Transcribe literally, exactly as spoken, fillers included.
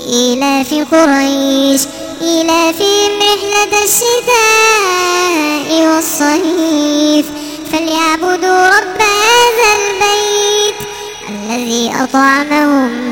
لإيلاف قريش إيلافهم رحلة الشتاء والصيف فليعبدوا رب هذا البيت الذي أطعمهم